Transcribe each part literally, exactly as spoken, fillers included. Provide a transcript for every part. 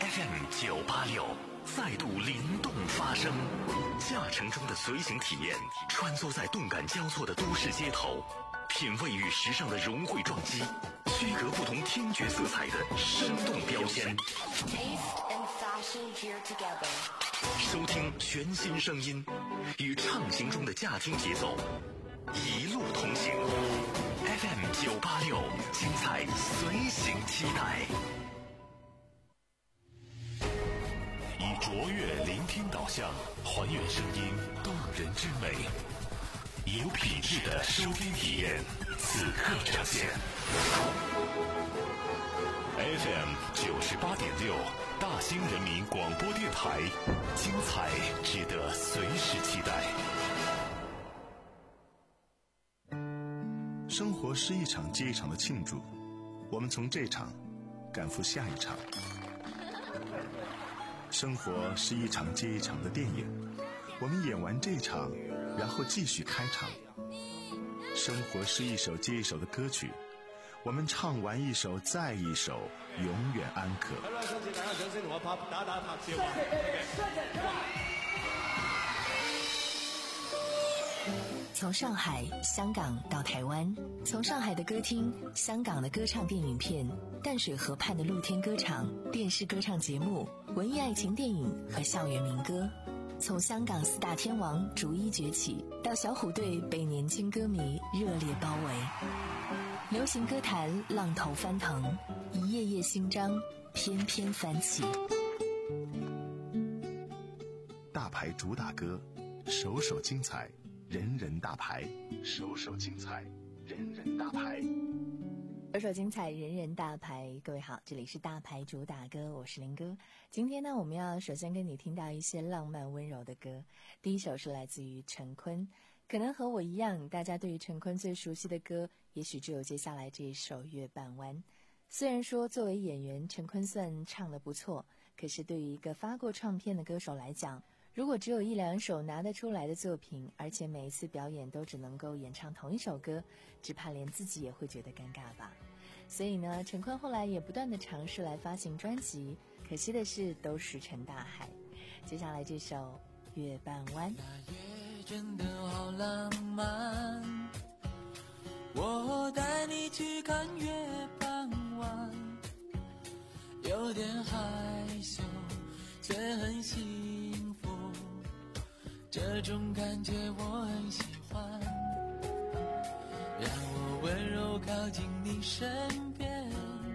F M 九八六再度灵动发声，驾乘中的随行体验，穿梭在动感交错的都市街头，品味与时尚的融汇撞击，区隔不同听觉色彩的生动标签。收听全新声音，与畅行中的驾听节奏，一路同行。F M 九八六，精彩随行期待。以卓越聆听导向，还原声音动人之美，以有品质的收听体验，此刻呈现。F M 九十八点六，大兴人民广播电台，精彩值得随时期待。 生活是一场接一场的庆祝，我们从这场赶赴下一场。生活是一场接一场的电影，我们演完这场，然后继续开场。生活是一首接一首的歌曲，我们唱完一首再一首，永远安可。 从上海、香港到台湾，从上海的歌厅、香港的歌唱电影片、淡水河畔的露天歌场、电视歌唱节目、文艺爱情电影和校园民歌，从香港四大天王逐一崛起，到小虎队被年轻歌迷热烈包围，流行歌坛浪头翻腾，一页页新章翩翩翻起。 大牌主打歌，首首精彩，人人大牌，首首精彩，人人大牌， 首首精彩，人人大牌。各位好，这里是大牌主打歌，我是林哥。今天呢，我们要首先跟你听到一些浪漫温柔的歌。第一首是来自于陈坤，可能和我一样，大家对于陈坤最熟悉的歌，也许只有接下来这一首《月半弯》。虽然说作为演员，陈坤算唱得不错，可是对于一个发过唱片的歌手来讲，如果只有一两首拿得出来的作品，而且每一次表演都只能够演唱同一首歌，只怕连自己也会觉得尴尬吧。所以呢，陈坤后来也不断地尝试来发行专辑，可惜的是都石沉大海。接下来这首《月半弯》。 那夜真的好浪漫，我带你去看月半弯，有点害羞却很幸福，这种感觉我很喜欢，让我温柔靠近你身边，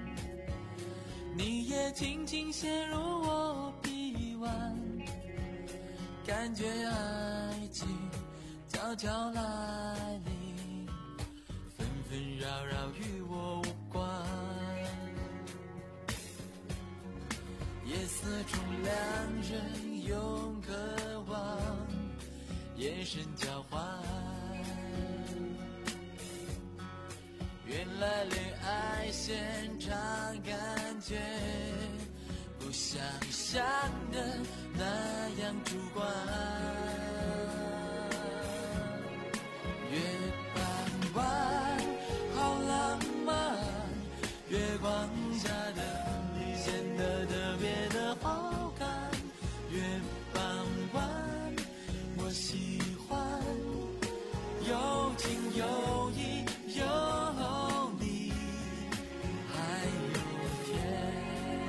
你也轻轻陷入我臂弯，感觉爱情悄悄来临，纷纷扰扰与我无关，夜色中两人用渴望眼神交换，原来恋爱现场感觉不像想的那样主观，月半弯好浪漫，月光下的你显得特别的好看，月半弯我喜欢，有情有义有你还有天。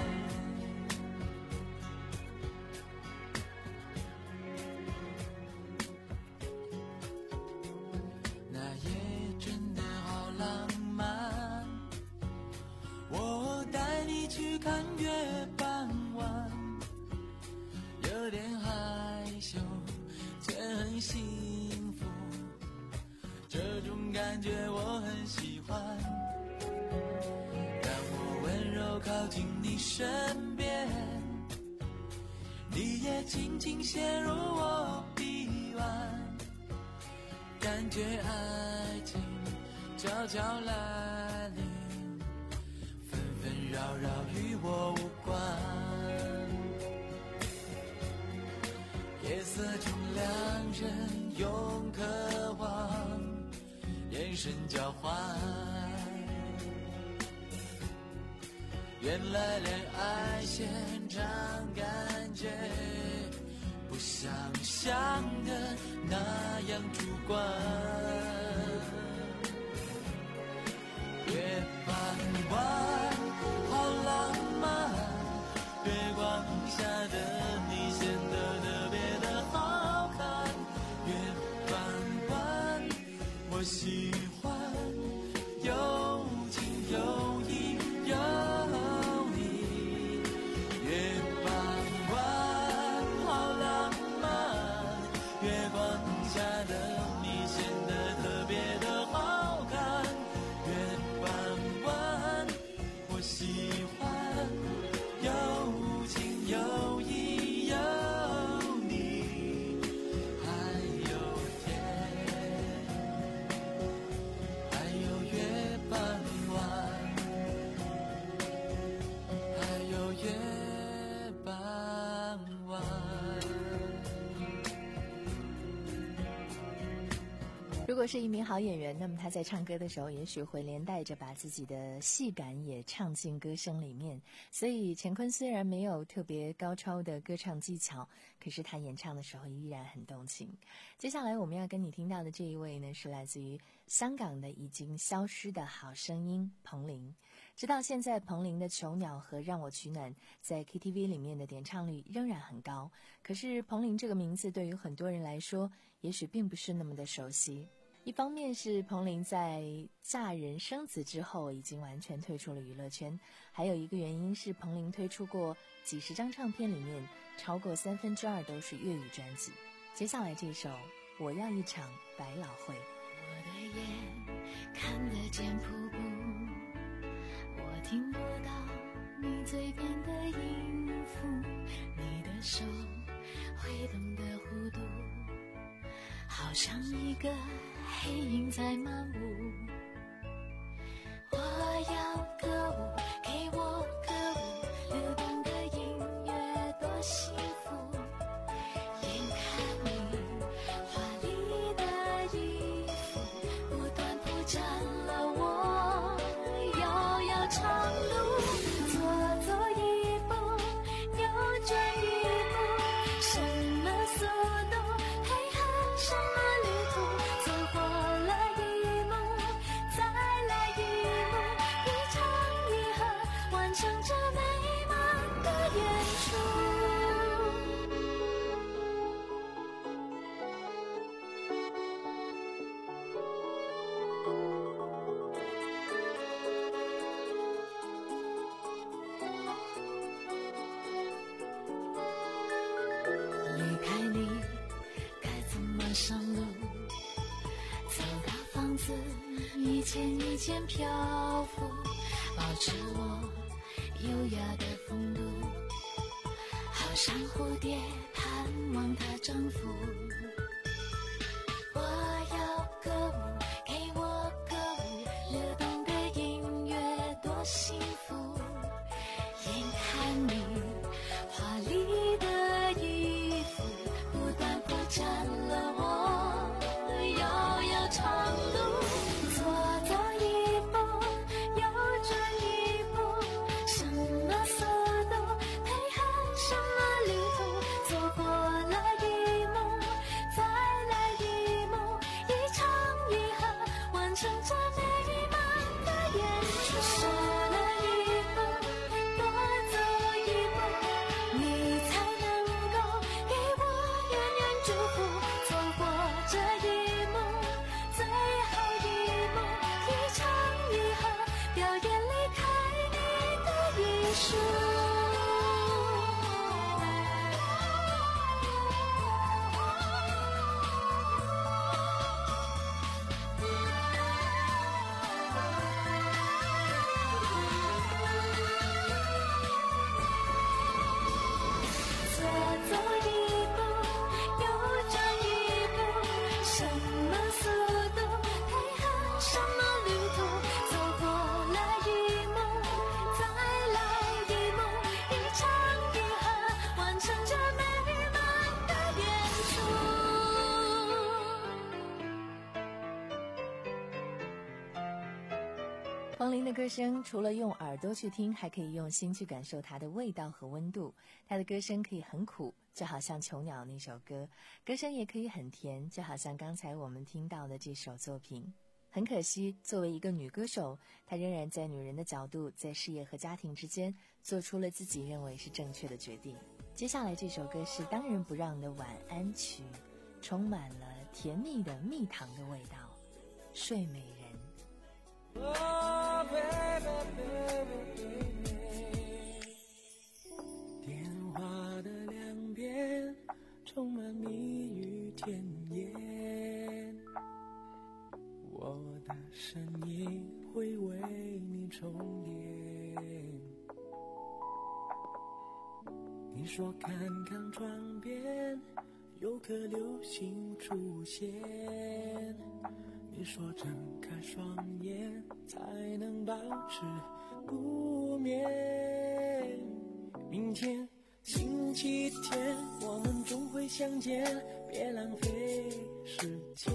那夜真的好浪漫，我带你去看月半弯，有点害羞却很幸福，这种感觉我很喜欢，让我温柔靠近你身边，你也轻轻陷入我臂弯，感觉爱情悄悄来临，纷纷扰扰与我无关，夜色中两人用渴望眼神交换， 原来恋爱现场感觉不像想的那样主观，月傍晚好浪漫，月光下的你显得特别的好看，月傍晚我喜欢有情有义有你，月傍晚好浪漫，月光下的你显得特别的好看，月傍晚我喜欢有情有义有你，还有天，还有月傍晚，还有月傍晚。 如果是一名好演员，那么他在唱歌的时候也许会连带着把自己的戏感也唱进歌声里面。所以乾坤虽然没有特别高超的歌唱技巧，可是他演唱的时候依然很动情。接下来我们要跟你听到的这一位呢，是来自于香港的已经消失的好声音彭羚。直到现在，彭羚的《囚鸟》和《让我取暖》在 K T V 里面的点唱率仍然很高，可是彭羚这个名字对于很多人来说也许并不是那么的熟悉。一方面是彭羚在嫁人生子之后已经完全退出了娱乐圈，还有一个原因是彭羚推出过几十张唱片，里面超过三分之二都是粤语专辑。接下来这首《我要一场百老汇》。 我的眼看得见瀑布，我听不到你嘴边的音符，你的手挥动的弧度好像一个黑影在漫舞，我要歌舞，给我歌舞，流动的音乐多幸福，眼看你华丽的衣服不断铺展了我遥遥长路，左走一步右转一步，什么速度配合什么旅途，走过了一幕再来一幕，一唱一和完成这美满的演出。离开你该怎么上路，走到房子一间一间漂浮，保持我优雅的风度，好像蝴蝶盼望它征服，我要歌舞，给我歌舞，流动的音乐多幸福，眼看你华丽的衣服不断铺展了我遥遥长路，左走一步右转一步，什么速度配合什么旅途，走过了一幕再来一幕，一唱一和完成这美满的演出，少了一步多走一步，你才能够给我远远祝福，错过这一幕最后一幕，一唱一和表演离开你的艺术。左走一步右转一步，什么速度配合什么旅途，走过了一幕再来一幕， 黄龄的歌声除了用耳朵去听，还可以用心去感受它的味道和温度。她的歌声可以很苦，就好像《囚鸟》那首歌，歌声也可以很甜，就好像刚才我们听到的这首作品。很可惜，作为一个女歌手，她仍然在女人的角度，在事业和家庭之间做出了自己认为是正确的决定。接下来这首歌是当仁不让的晚安曲，充满了甜蜜的蜜糖的味道。睡美人。 Oh, baby, baby, baby. 电话的两边充满蜜语甜言，我的声音会为你充电。你说看看窗边有颗流星出现，你说睁开双眼才能保持不眠。明天星期天我们终会相见，别浪费时间。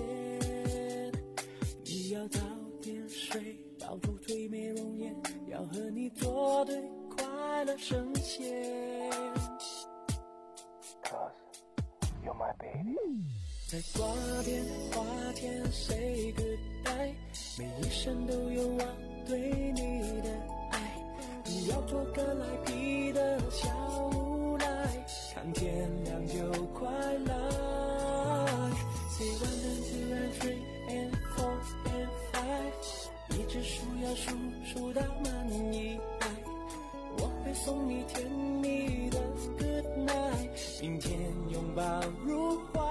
你要早点睡，保住最美容颜，要和你作对，快乐神仙。 Cause you're my baby。在挂电话前 say goodbye， 每一声都有我对你的爱。你要做个赖皮的小无赖，看天亮就快来。Say one and two and three and four and five， 一直数要数数到满一百，我会送你甜蜜的 good night， 明天拥抱入怀。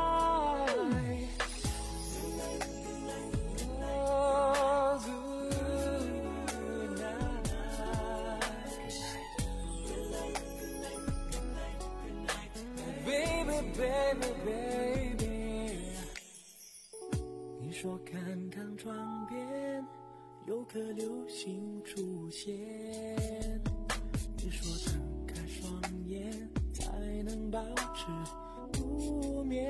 Baby, baby， 你说看看窗边有颗流星出现，你说睁开双眼才能保持不眠。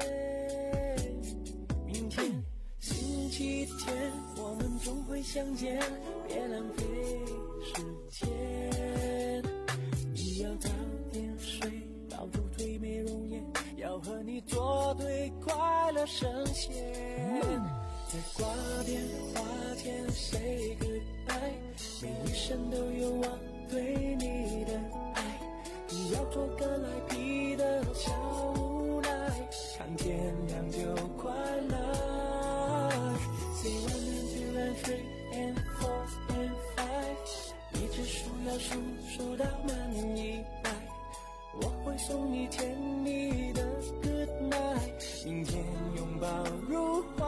明天星期天我们终会相见，别浪费时间。你要早点睡，保住最美容颜，要和你作对，快乐神仙。在挂电话前 say goodbye， 每一声都有我对你的爱。你要做个赖皮的小无赖，看天亮就快来。Say one and two and three and four and five， 一直数要数数到满一百。 我会送你甜蜜的 good night， 明天拥抱入怀。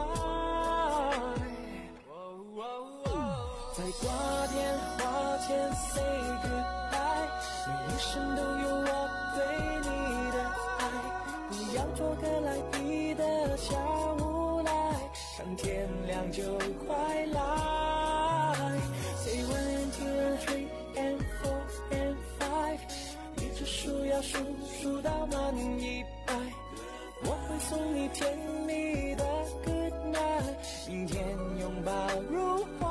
在挂电话前 say goodbye， 每一声都有我对你的爱。不要做个赖皮的小无赖，看天亮就快来。Say one and two and three and four and five。 数要数数到满一百，我会送你甜蜜的 good night， 明天拥抱入怀。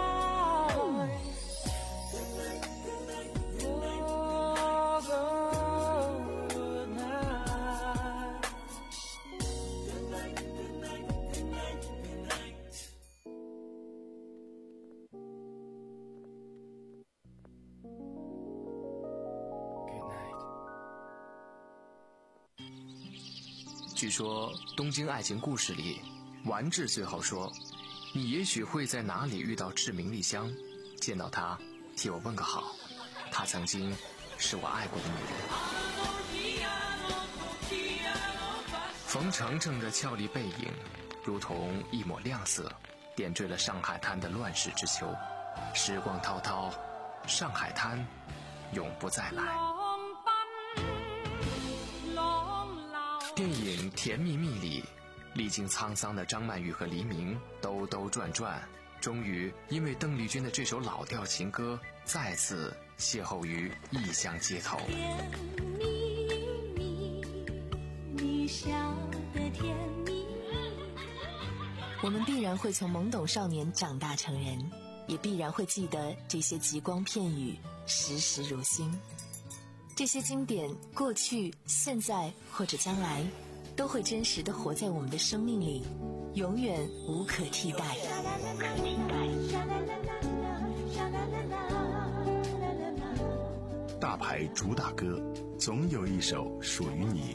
据说《东京爱情故事》里，丸治最后说：“你也许会在哪里遇到志明莉香，见到她，替我问个好。她曾经是我爱过的女人。”冯程程的俏丽背影，如同一抹亮色，点缀了上海滩的乱世之秋。时光滔滔，上海滩永不再来。电影《甜蜜蜜》里，历经沧桑的张曼玉和黎明兜兜转转，终于因为邓丽君的这首老调情歌，再次邂逅于异乡街头。 甜蜜蜜，你笑得甜蜜。 我们必然会从懵懂少年长大成人， 也必然会记得这些极光片语，时时如新。这些经典，过去、现在或者将来，都会真实地活在我们的生命里，永远无可替代。 大牌主打歌，总有一首属于你。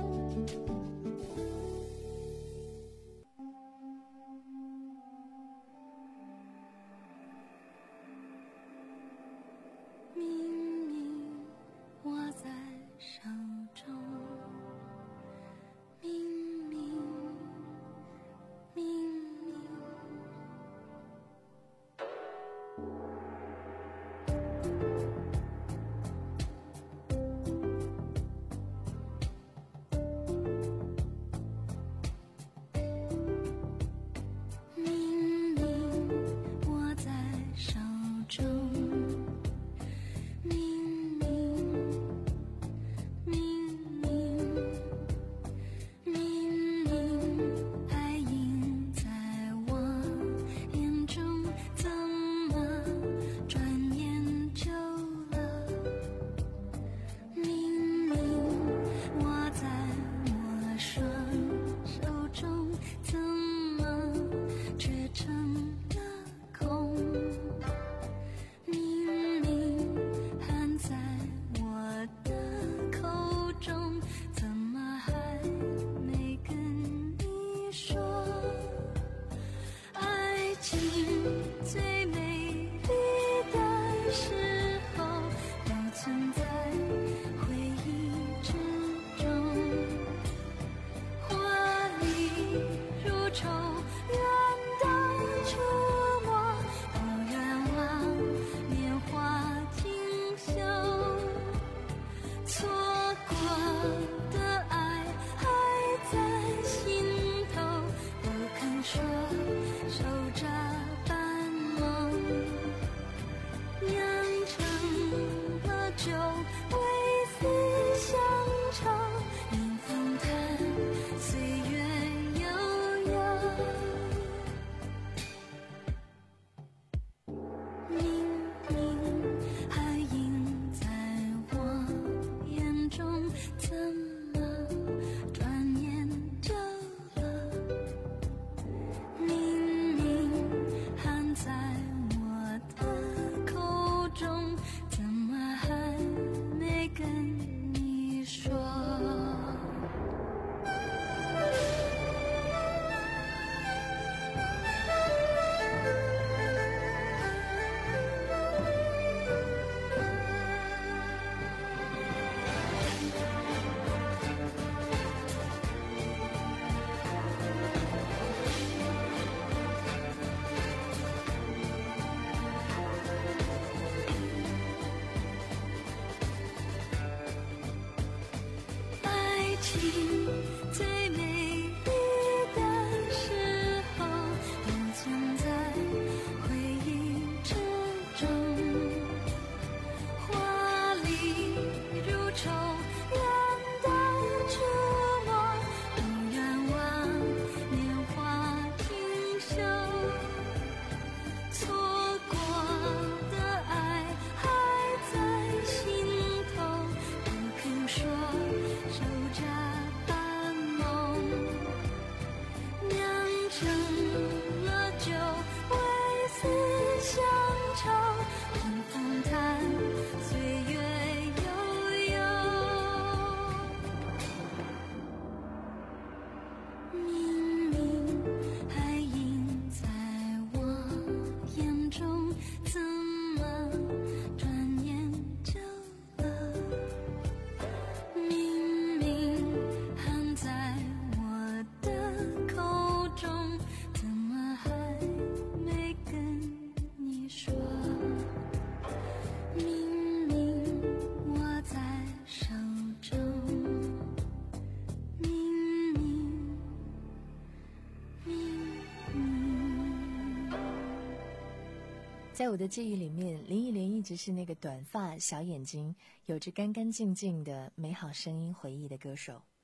在我的记忆里面，林忆莲一直是那个短发、小眼睛、有着干干净净的美好声音回忆的歌手。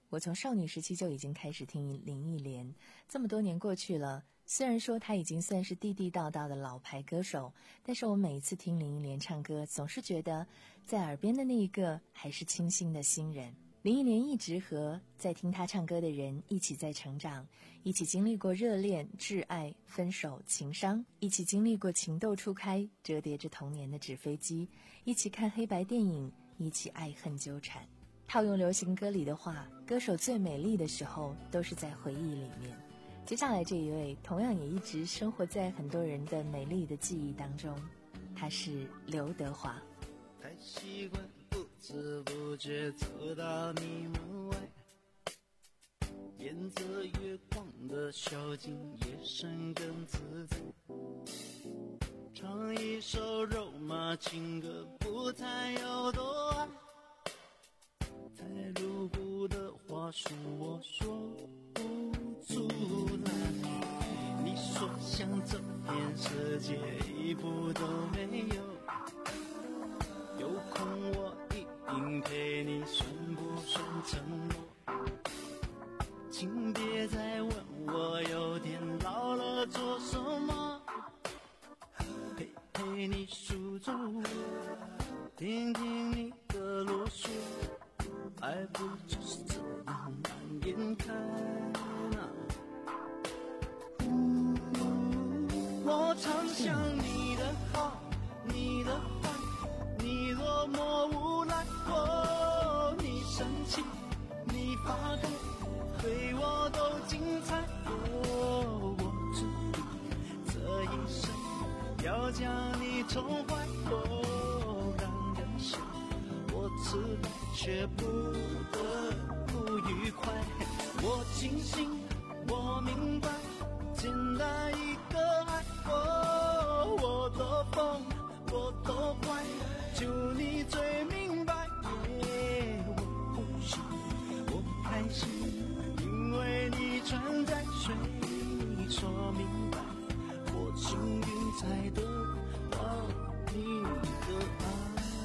我从少女时期就已经开始听林忆莲，这么多年过去了，虽然说她已经算是地地道道的老牌歌手，但是我每一次听林忆莲唱歌，总是觉得在耳边的那一个还是清新的新人。林忆莲一直和在听她唱歌的人一起在成长，一起经历过热恋、挚爱、分手、情伤，一起经历过情窦初开、折叠着童年的纸飞机，一起看黑白电影，一起爱恨纠缠。套用流行歌里的话，歌手最美丽的时候都是在回忆里面。接下来这一位同样也一直生活在很多人的美丽的记忆当中，她是刘德华。 太习惯不知不觉走到你门外，沿着月光的小径，夜深更自在，唱一首肉麻情歌，不谈有多爱。太露骨的话术我说不出来，你说想这片世界一步都没有，有空我一定陪你，算不算承诺？请别再问我有点老了做什么，陪陪你数着我，听听你的啰嗦，爱不就是这样蔓延开呢？我常想你的好，你的坏，你多么无赖，哦，你生气，你发呆，对我都精彩，哦，我注定这一生要将你宠坏，哦，让人笑我痴呆却不得不愉快，我清醒，我明白，简单一个爱，哦，我多疯，我多坏，就你最明白，耶，我不行，我开心，因为你存在，随你说明白，我幸运才得到你的爱。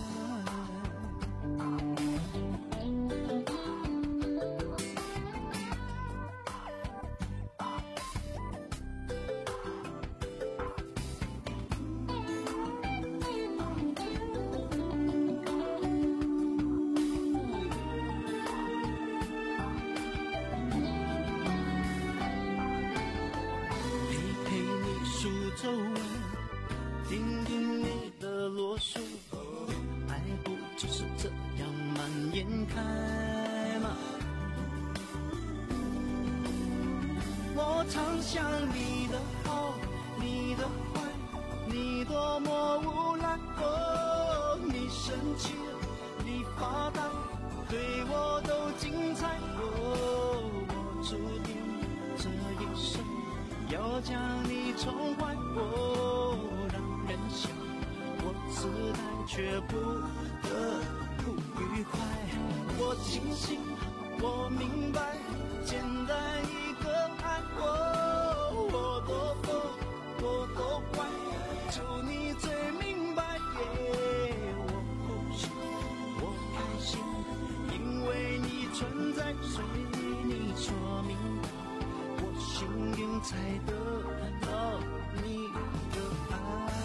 皱纹，听听你的啰嗦，爱不就是这样蔓延开吗？我常想你的好，你的坏，你多么无赖，哦，你生气了，你发呆，对我都精彩，哦，我注定这一生要将你宠坏，哦，让人笑我痴呆却不得不愉快，我清醒，我明白，简单一个爱，哦，我多疯，我多坏，就你最明白，耶，我不行，我开心，因为你存在，随你说明白，我幸运才得到你的爱。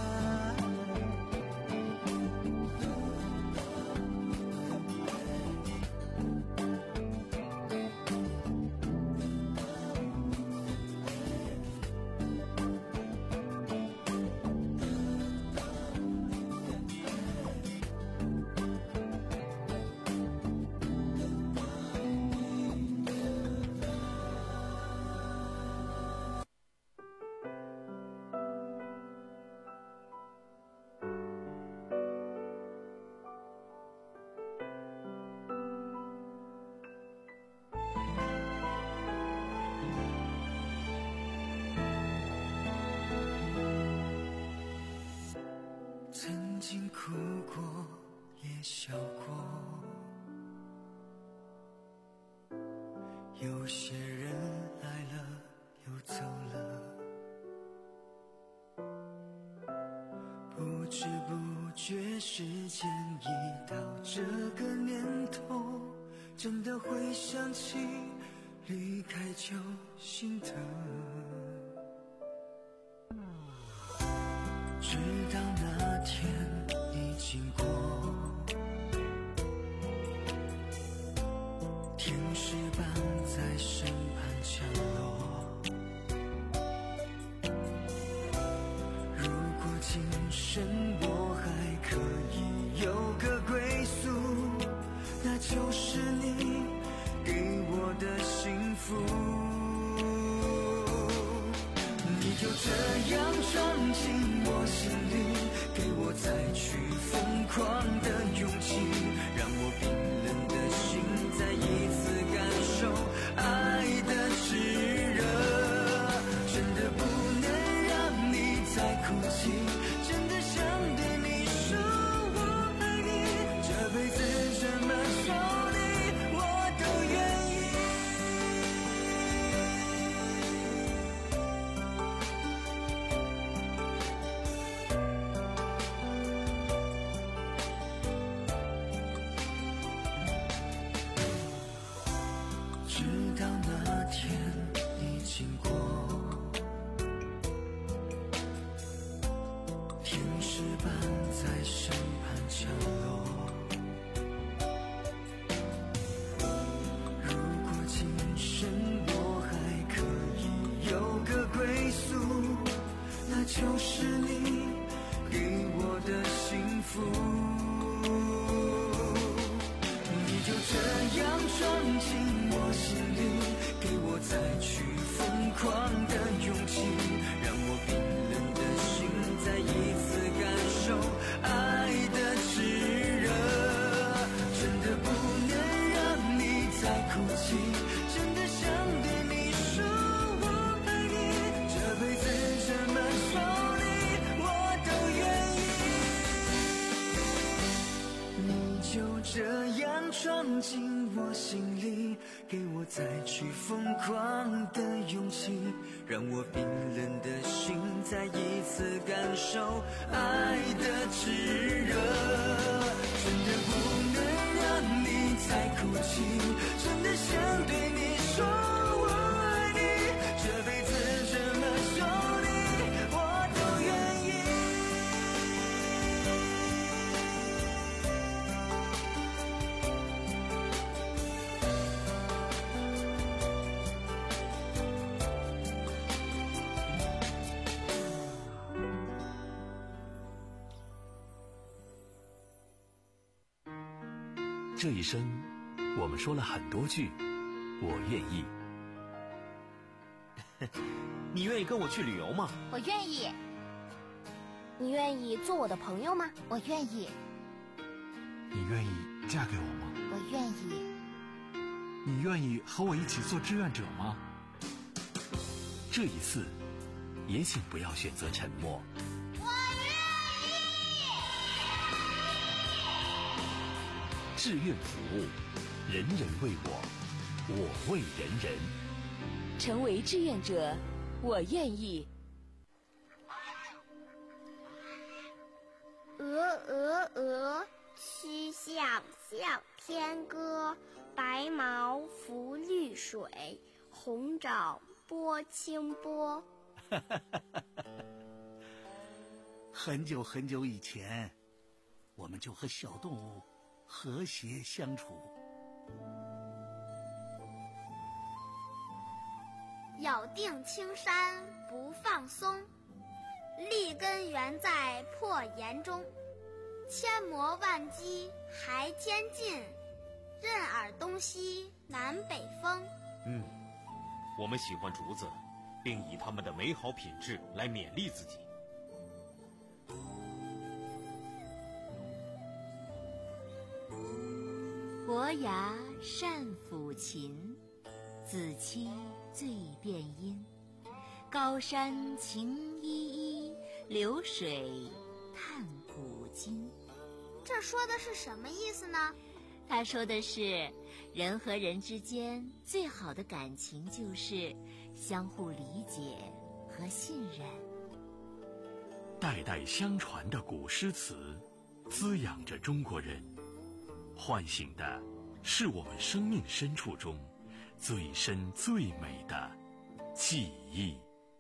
曾经哭过也笑过，有些人来了又走了，不知不觉时间已到这个年头， 真的会想起离开就心疼。直到那天你经过，天使般在身旁降落。如果今生我还可以有个归宿，那就是你给我的幸福。你就这样闯进我心里，给我再去疯狂的勇气，让我冰冷的心再一次感受爱的炽热。真的不能让你再哭泣，真的想对你说我爱你，这辈子怎么受你我都愿意。直到那天你经过，天使般在身旁降落。如果今生我还可以有个归宿，那就是你给我的幸福。你就这样闯进我心里，给我再去疯狂的勇气，让我冰冷的心再一次感受爱的炽热。真的不能让你再哭泣，真的想对你说我爱你，这辈子怎么受你我都愿意。你就这样闯进我心里，给我再去疯狂的勇气，让我冰冷的心再一次感受爱的炽热。真的不能让你再哭泣，真的想对你说我爱你，这辈子怎么受你我都愿意。 这一生，我们说了很多句“我愿意”。 你愿意跟我去旅游吗？ 我愿意。你愿意做我的朋友吗？我愿意。 你愿意嫁给我吗？ 我愿意。 你愿意和我一起做志愿者吗？ 这一次，也请不要选择沉默。志愿服务，人人为我，我为人人。 成为志愿者，我愿意。 鹅鹅鹅，曲项向天歌。白毛浮绿水，红掌拨清波。 很久很久以前，我们就和小动物和谐相处。 咬定青山不放松，立根原在破岩中。千磨万击还天进，任尔东西南北风。 嗯，我们喜欢竹子，并以它们的美好品质来勉励自己。 伯牙善抚琴，子期最辨音。高山晴依依，流水叹古今。 这说的是什么意思呢？ 他说的是，人和人之间最好的感情就是相互理解和信任。 代代相传的古诗词，滋养着中国人，唤醒的是我们生命深处中最深最美的记忆。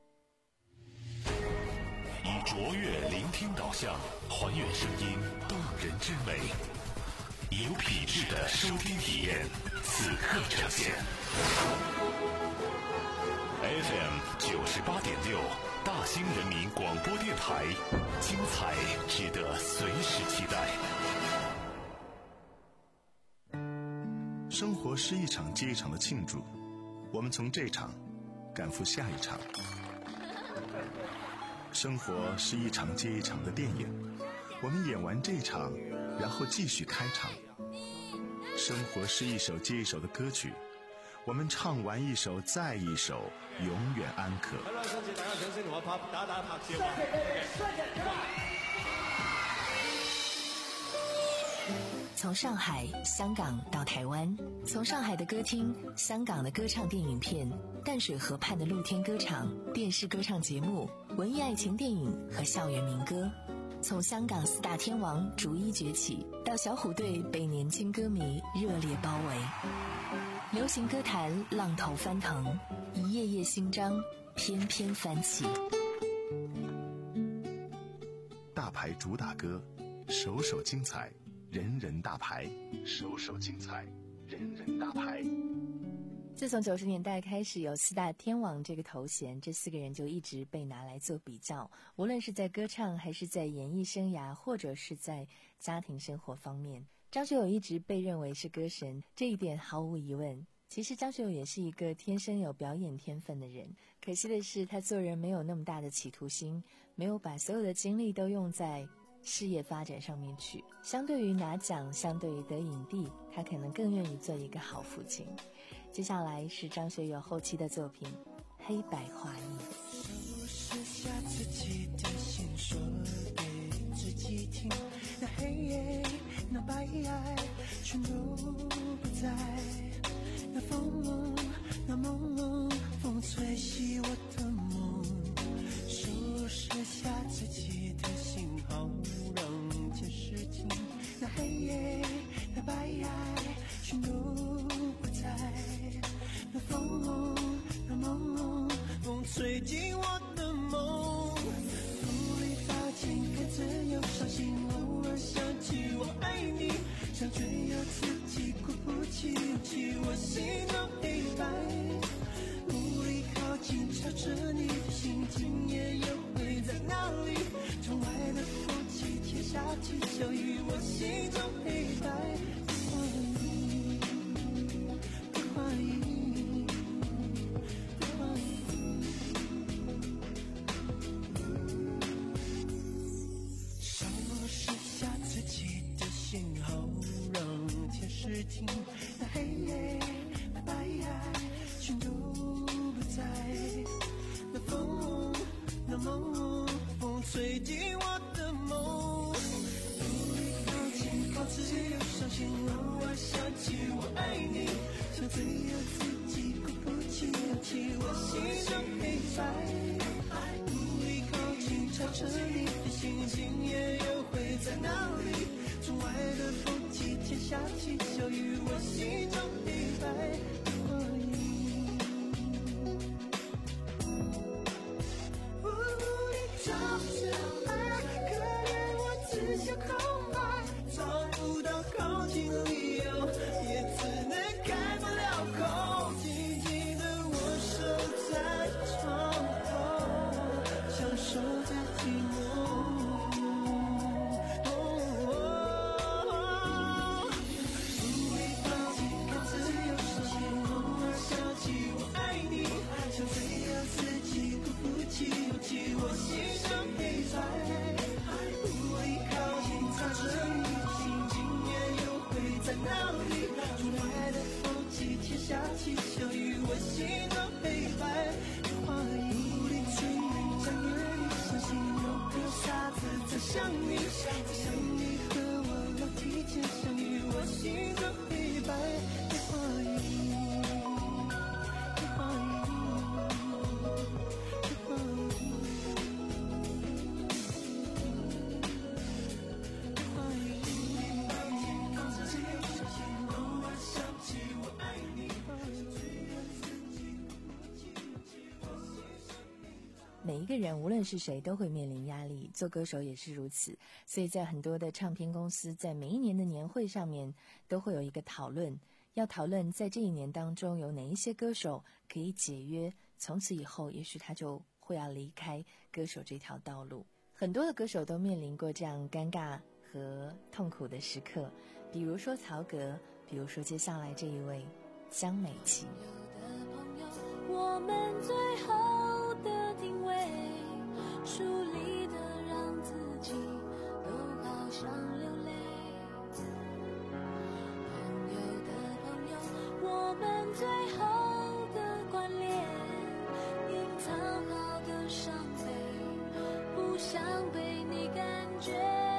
以卓越聆听导向，还原声音动人之美，有品质的收听体验，此刻呈现。F M 九十八点六，大兴人民广播电台，精彩值得随时期待。 生活是一场接一场的庆祝，我们从这场赶赴下一场。生活是一场接一场的电影，我们演完这场，然后继续开场。生活是一首接一首的歌曲，我们唱完一首再一首，永遠安可。 从上海、香港到台湾，从上海的歌厅、香港的歌唱电影片、淡水河畔的露天歌场、电视歌唱节目、文艺爱情电影和校园民歌，从香港四大天王逐一崛起，到小虎队被年轻歌迷热烈包围。流行歌坛浪头翻腾，一页页新章翩翩翻起。 大牌主打歌，首首精彩，人人大牌，首首精彩，人人大牌。 自从九十年代开始有四大天王这个头衔，这四个人就一直被拿来做比较，无论是在歌唱还是在演艺生涯，或者是在家庭生活方面，张学友一直被认为是歌神，这一点毫无疑问。其实张学友也是一个天生有表演天分的人，可惜的是他做人没有那么大的企图心，没有把所有的精力都用在事业发展上面去。相对于拿奖，相对于得影帝，他可能更愿意做一个好父亲。接下来是张学友后期的作品《黑白画意》。 收拾下自己的心，说给自己听，那黑那白全都不在，那风那梦风吹熄我的梦，收拾下自己的心，好让件事情，那黑那白全都不在，那风那梦风吹进我的梦，努力把情歌自由伤心，偶尔想起我爱你，想却又自己鼓不起勇气，我心中黑白，努力靠近朝着你的心，今夜又会在哪里？窗外的风起天下起小雨，我心中黑白。听那黑夜那白全都不在，那风那梦风吹进我的梦，努力靠近靠自由伤心，偶尔想起我爱你，想最后自己鼓不起勇气，我心中黑白，努力靠近朝着你的心，今夜又会在哪里？窗外的风起天下起小雨，我心中黑白画意，无力找着爱，可怜我只想空白，找不到靠近的理由，也只能开不了口，静静的我守在窗后，享受着寂寞。努力靠近，看自由实现。 每一个人无论是谁都会面临压力，做歌手也是如此。所以在很多的唱片公司在每一年的年会上面都会有一个讨论，要讨论在这一年当中有哪一些歌手可以解约，从此以后也许他就会要离开歌手这条道路。很多的歌手都面临过这样尴尬和痛苦的时刻，比如说曹格，比如说接下来这一位江美琪。 我们最后的定位，疏离的让自己都好想流泪。朋友的朋友，我们最后的关联，隐藏好的伤悲，不想被你感觉。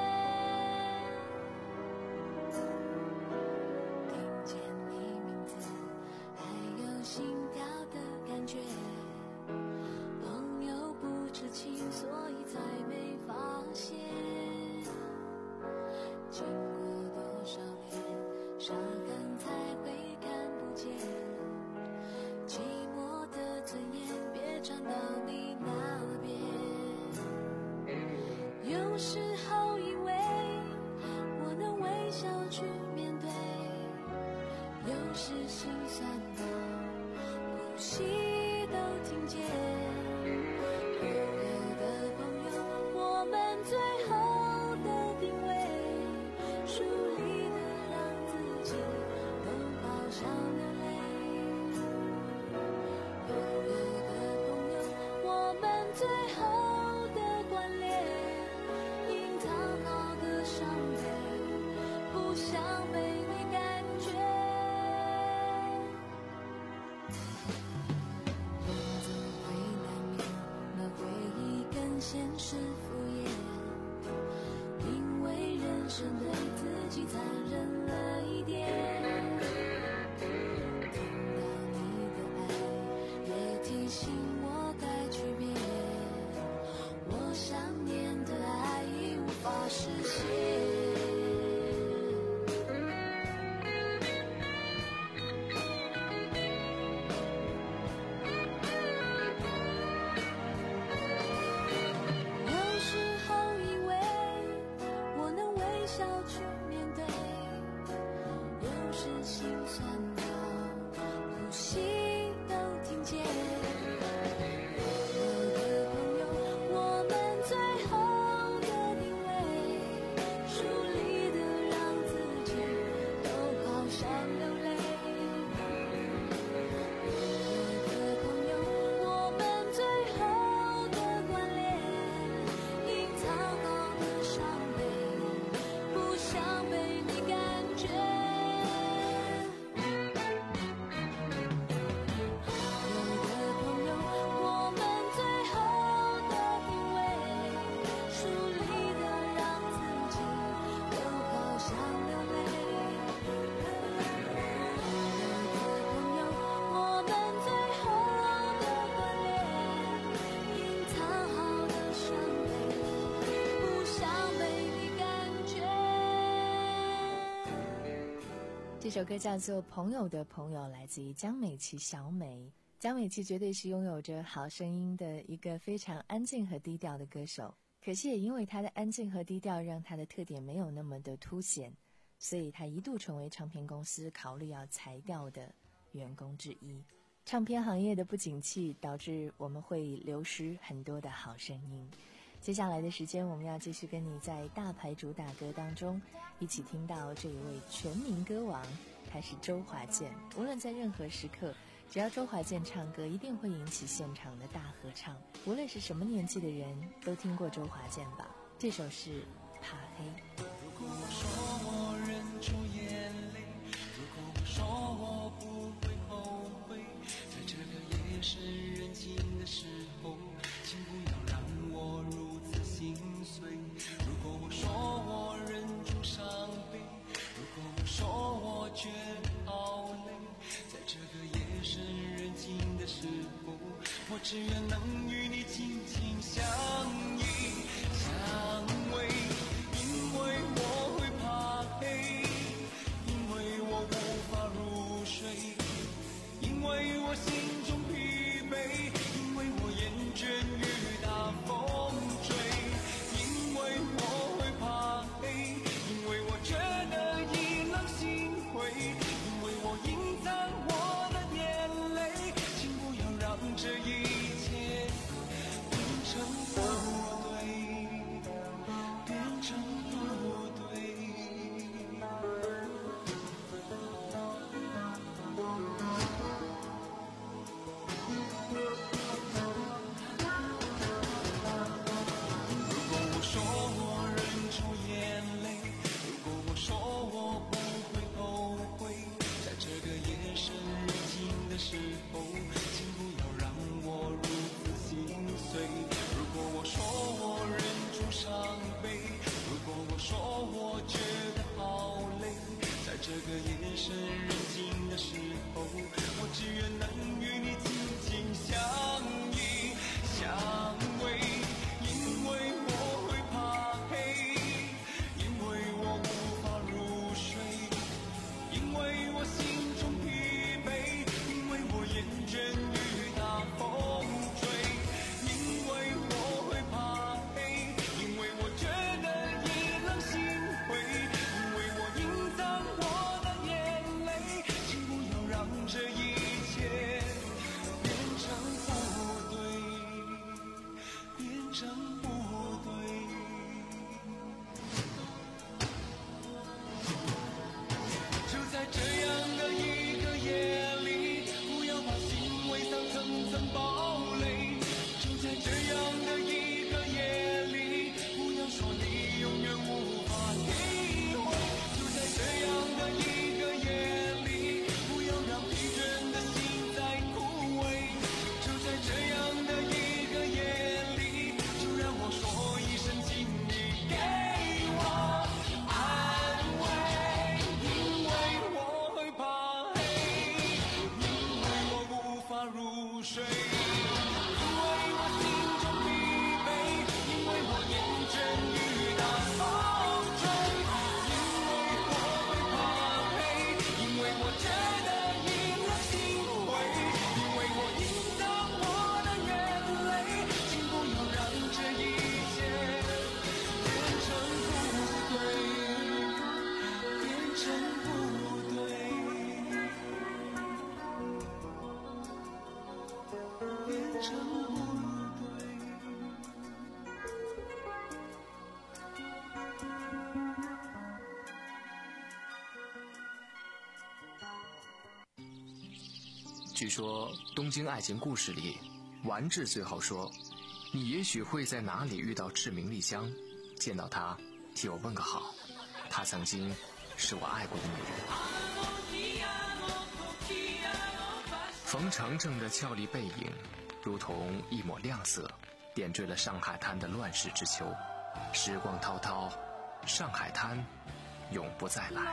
听见你名字，还有心跳的感觉，朋友不知情，所以才没发现。经过多少年，伤痕才会看不见。寂寞的尊严，别传到你那边。有时候以为我能微笑去面对，有时心酸到呼吸都听见。朋友的朋友，我们最后的定位，疏离的让自己都好想流泪。朋友的朋友，我们最后的关联，隐藏好的伤悲，不想被你感觉。现实敷衍，因为人生对自己残忍了一点。听到你的爱，也提醒我该去变。我想念的爱已无法实现。 这首歌叫做《朋友的朋友》，来自于江美琪小美。江美琪绝对是拥有着好声音的一个非常安静和低调的歌手，可惜也因为她的安静和低调，让她的特点没有那么的凸显，所以她一度成为唱片公司考虑要裁掉的员工之一。唱片行业的不景气导致我们会流失很多的好声音。接下来的时间，我们要继续跟你在大牌主打歌当中一起听到这一位全民歌王，他是周华健。无论在任何时刻，只要周华健唱歌，一定会引起现场的大合唱。无论是什么年纪的人，都听过周华健吧？这首是《怕黑》。 如果我说我忍住眼泪，如果我说我不会后悔，在这个夜深人静的时候，请不要让我如此心碎。如果我说我忍住伤悲，如果我说我觉得好累，在这个夜深人静的时候，我只愿能与你紧紧相依相偎。因为我会怕黑，因为我无法入睡，因为我心中疲惫，因为我厌倦于大夜深人静的时候，我只愿能与你紧紧相依相偎，因为我会怕黑，因为我无法入睡，因为我心中疲惫，因为我厌倦雨打风吹，因为我会怕黑，因为我觉得意冷心灰，因为我隐藏我的眼泪，请不要让这一切变成不对，变成不对。就在这样的一个夜里，不要把心围上层层堡垒。就在这样的一个夜里，不要说你永远无法体会。就在这样的一个夜里，不要让疲倦的心再枯萎。就在这样的一个夜里，就让我说一声，请你给我安慰，因为我会怕黑，因为我无法入睡，因为我心中疲惫，因为我厌倦雨打风吹，因为我会怕黑，因为我觉得意冷心灰，因为我隐藏我的眼泪，请不要让这一切变成不对，变成不对，变成不对。 据说《东京爱情故事》里，丸治最后说：“你也许会在哪里遇到志明丽香，见到她，替我问个好。她曾经是我爱过的女人。”冯程程的俏丽背影，如同一抹亮色，点缀了上海滩的乱世之秋。时光滔滔，上海滩永不再来。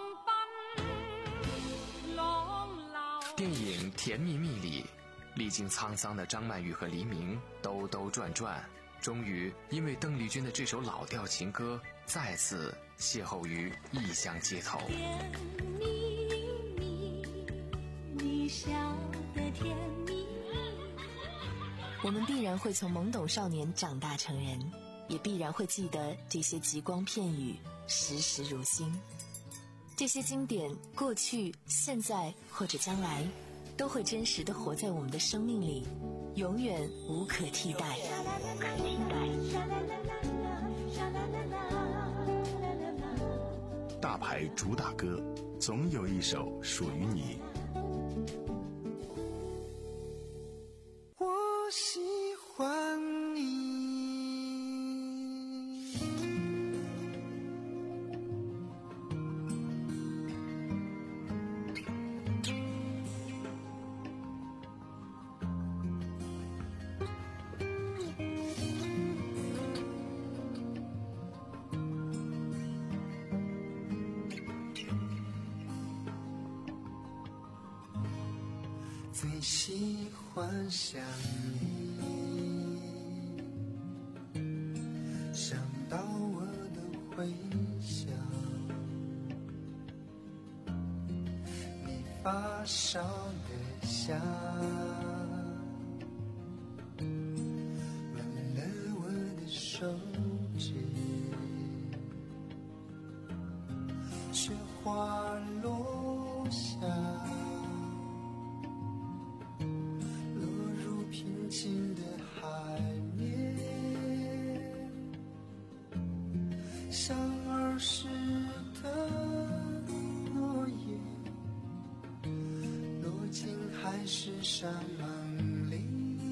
电影《甜蜜蜜》里，历经沧桑的张曼玉和黎明兜兜转转，终于因为邓丽君的这首老调情歌，再次邂逅于异乡街头。 甜蜜蜜，你笑得甜蜜。 我们必然会从懵懂少年长大成人，也必然会记得这些极光片语，时时如新。这些经典，过去、现在或者将来，都会真实地活在我们的生命里，永远无可替代。 大牌主打歌，总有一首属于你。 我喜欢你。最喜欢想你，想到我的微笑，你发烧的笑，吻了我的手指，雪花落下，平静的海面，像儿时的诺言，落进海誓山盟里。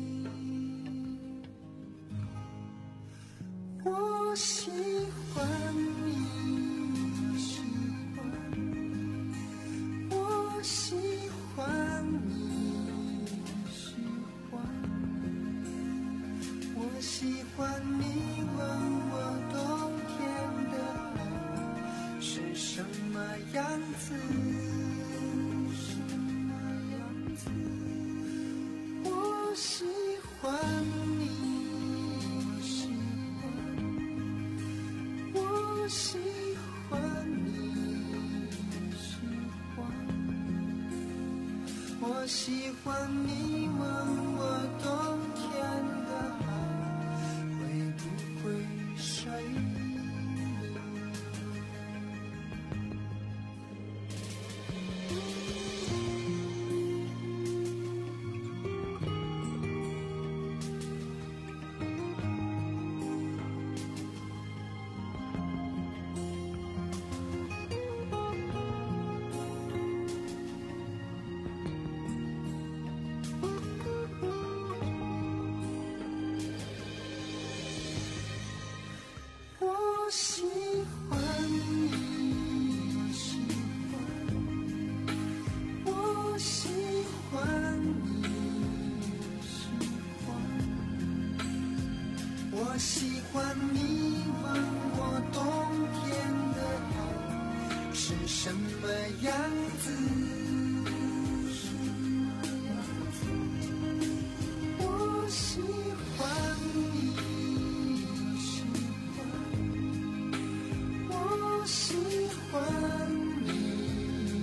我喜欢你，喜欢你，我喜欢你。我喜欢你问我冬天的爱是什么样子。 我喜欢你问我冬天的海会不会睡了。我喜欢你，我喜欢你，我喜欢你问我冬天的海是什么样子。我喜欢你，我喜欢你，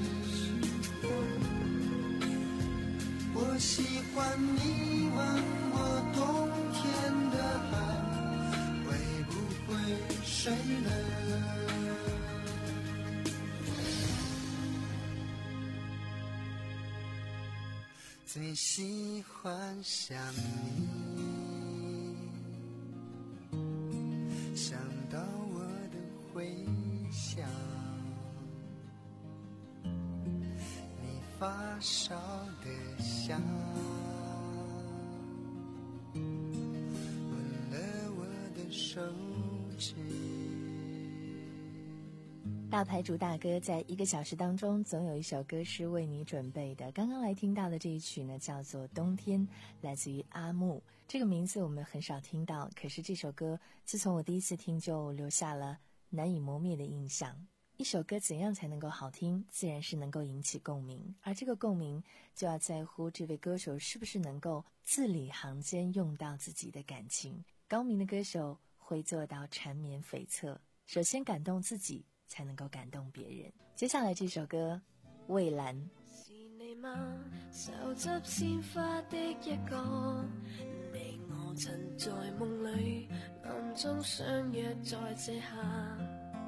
我喜欢你问我冬天的海会不会睡了。最喜欢想你，想到我的回想，你发烧的香，吻了我的手指。 大牌主大哥在一个小时当中总有一首歌是为你准备的。刚刚来听到的这一曲呢，叫做《冬天》，来自于阿木。这个名字我们很少听到，可是这首歌自从我第一次听就留下了难以磨灭的印象。一首歌怎样才能够好听，自然是能够引起共鸣，而这个共鸣就要在乎这位歌手是不是能够字里行间用到自己的感情。高明的歌手会做到缠绵悱恻，首先感动自己，才能够感动别人。接下来这首歌《蔚蓝》。 是你嗎？手執鮮花的一個，你我曾在夢裏暗中相約在這下，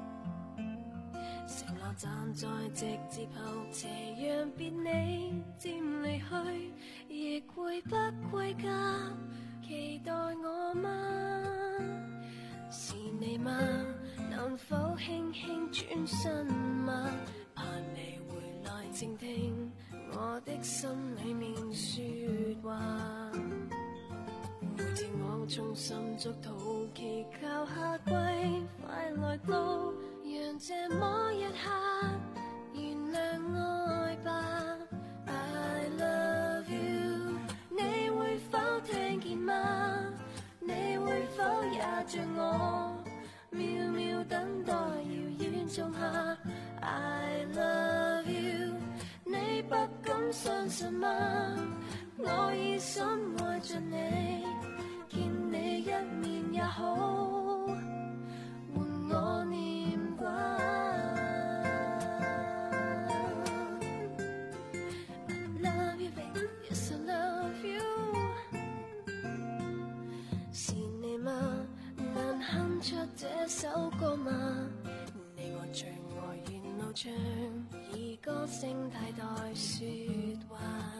承諾站在直接後斜陽別你漸離去，亦會不歸家，期待我嗎？是你嗎？能否輕輕轉身嗎？盼你回來靜聽我的心裏面說話。每次我衷心祝禱，祈求夏季快來到，讓這麼一刻原諒愛吧。I love you， 你會否聽見嗎？你會否也像我？渺渺等待遙遠種下 I love you， 你不敢相信嗎？我已深愛着你，見你一面也好，換我念掛。I love you baby， yes I love you， 是你嗎？能哼出這首歌嗎？你我最愛沿路唱，以歌聲替代說話。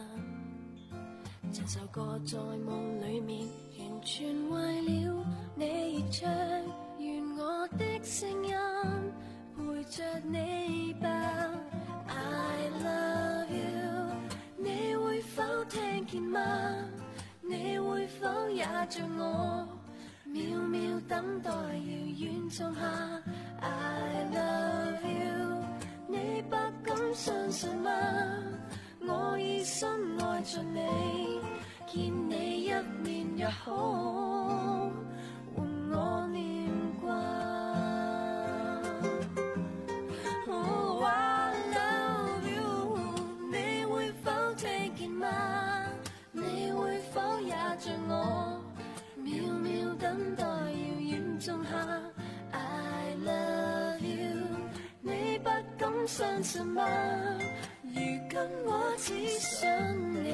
這首歌在夢裡面，完全為了你而唱，願我的聲音陪着你吧。I love you， 你會否聽見嗎？你會否也像我？渺渺等待遙遠種下 I love you， 你不敢相信嗎？我已深愛着你，見你一面也好，換我念掛。Oh I love you， 你會否聽見嗎？你會否也像我？渺渺等待遙遠種下 I love you， 你不敢相信嗎？如今我只想你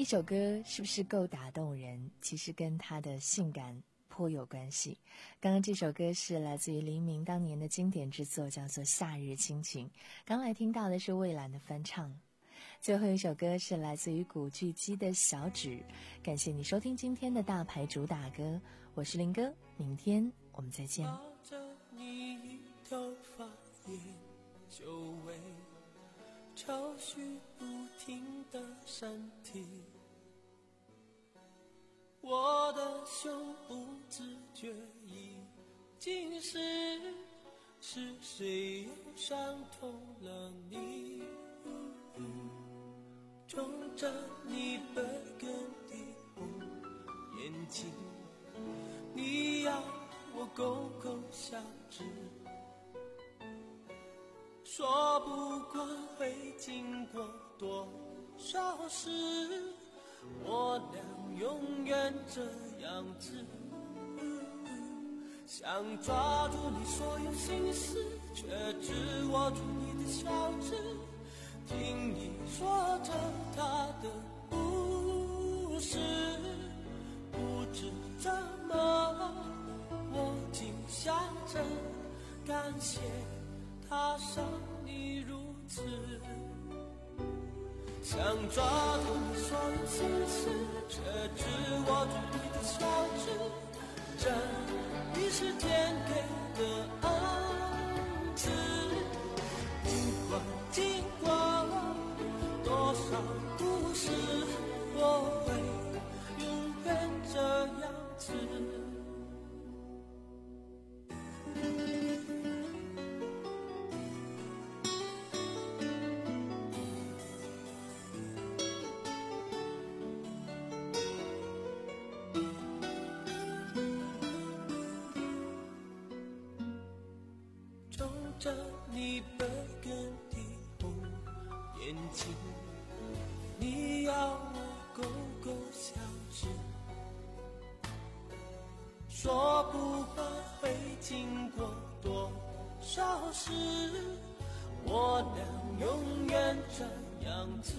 一首歌是不是够打动人，其实跟它的性感颇有关系。刚刚这首歌是来自于黎明当年的经典之作，叫做《夏日亲情》。刚来听到的是蔚蓝的翻唱。最后一首歌是来自于古巨基的《小指》。感谢你收听今天的大牌主打歌，我是林哥，明天我们再见。 抱着你头发研究为潮汐不停的身体，我的胸不自觉已经是是谁又伤透了你，冲着你本根的红眼睛，你要我勾勾小指，说不管会经过多少事，我俩永远这样子，想抓住你所有心思，却只握住你的小指，听你说着他的故事，不知怎么我竟想着感谢他伤你如此，想抓住你所有心思，却只握住你的小指，这已是天给的恩赐，不管经过多少故事，我会永远这样子。冲着你本根的红眼睛，你要我勾勾小指，说不管会经过多少事，我俩永远这样子，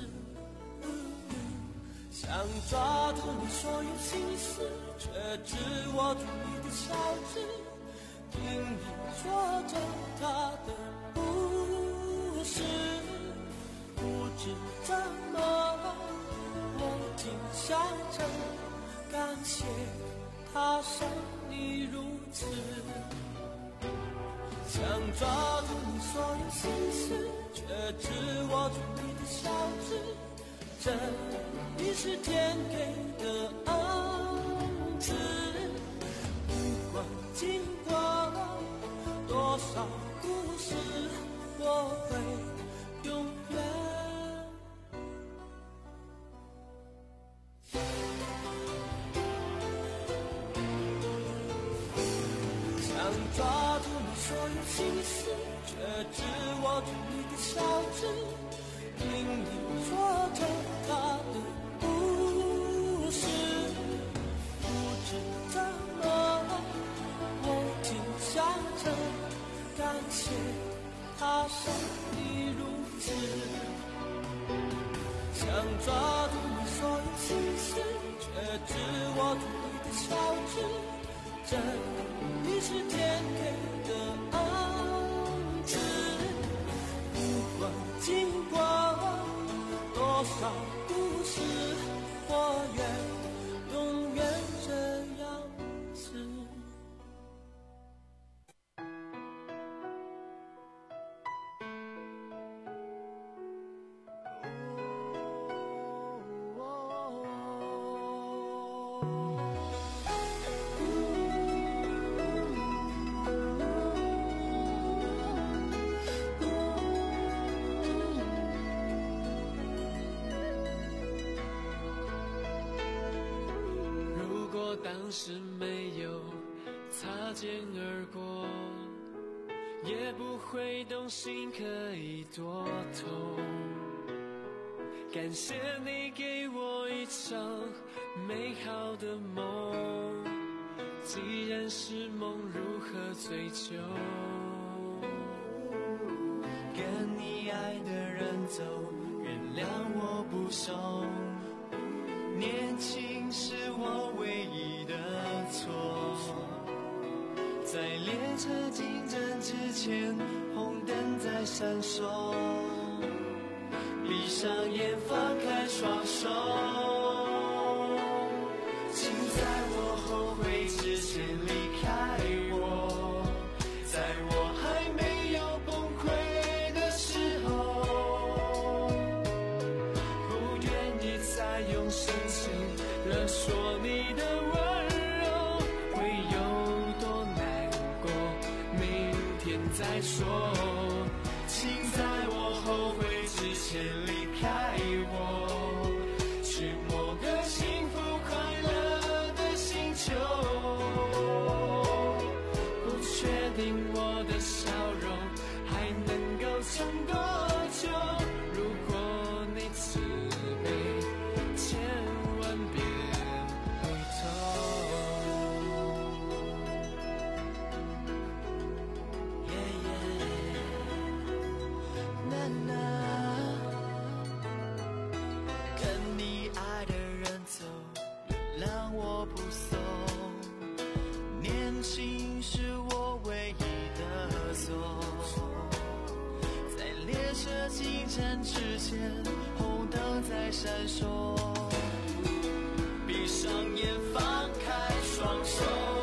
想抓住你所有心思，却只握住你的小指，听你说着他的故事，不知怎么我竟想着感谢他伤你如此，想抓住你所有心思，却只握住你的小指，这已是天给的恩赐，不管经过多少故事，我会永远想抓住你所有心思，却只握住你的小指，听你说着他的故事，不知怎么我竟想着感谢他伤你如此，想抓住你所有心思，却只握住你的小指，这已是天给的恩赐，不管经过多少故事，我愿永远这样子。当时没有擦肩而过，也不会动心可以多痛。感谢你给我一场美好的梦，既然是梦，如何追求？跟你爱的人走，原谅我不熟。 前，红灯在闪烁，闭上眼，放开双手，请在我后悔之前离开我，在我还没有崩溃的时候，不愿意再用深情勒索你的温柔，会有多难过，明天再说，请在我后悔之前离开我，去某个幸福快乐的星球，不确定我的笑容还能够撑多久，如果你慈悲，千万别回头。呐呐，跟你爱的人走，原谅我不怂，年轻是我唯一的错，在列车进站之前，红灯在闪烁，闭上眼，放开双手，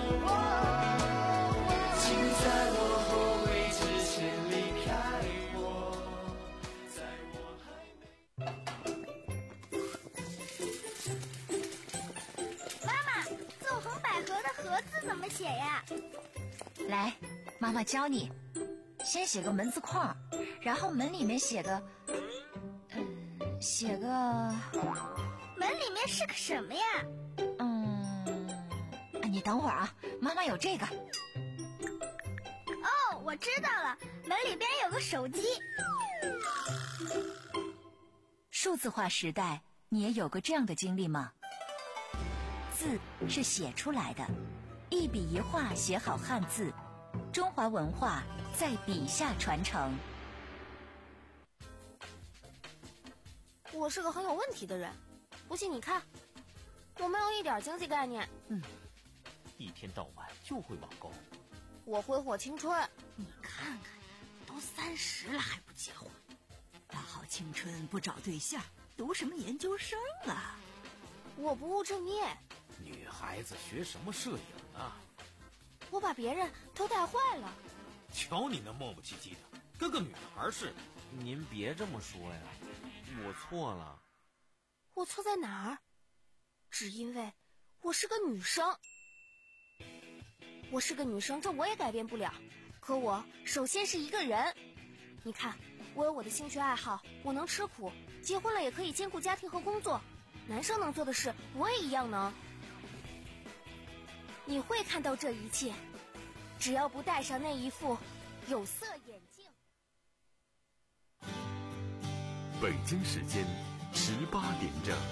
请在我后悔之前离开我，在我还妈妈，纵横捭阖的阖字怎么写呀？ 来，妈妈教你，先写个门字框，然后门里面写个，嗯，写个， 门里面是个什么呀？ 嗯，你等会儿啊，妈妈有这个。 哦，我知道了，门里边有个手机。 数字化时代，你也有过这样的经历吗？字是写出来的，一笔一画写好汉字，中华文化在笔下传承。 我是个很有问题的人，不信你看，我没有一点经济概念。 嗯，一天到晚就会网购。 我挥霍青春。 你看看，都三十了还不结婚，大好青春不找对象，读什么研究生啊？ 我不务正业。 女孩子学什么摄影啊？ 我把别人都带坏了。 瞧你那磨磨唧唧的，跟个女孩似的。 您别这么说呀，我错了。 我错在哪儿？只因为我是个女生。我是个女生，这我也改变不了。可我首先是一个人。你看，我有我的兴趣爱好，我能吃苦，结婚了也可以兼顾家庭和工作。男生能做的事，我也一样能。你会看到这一切，只要不戴上那一副有色眼镜。 北京时间十八点整。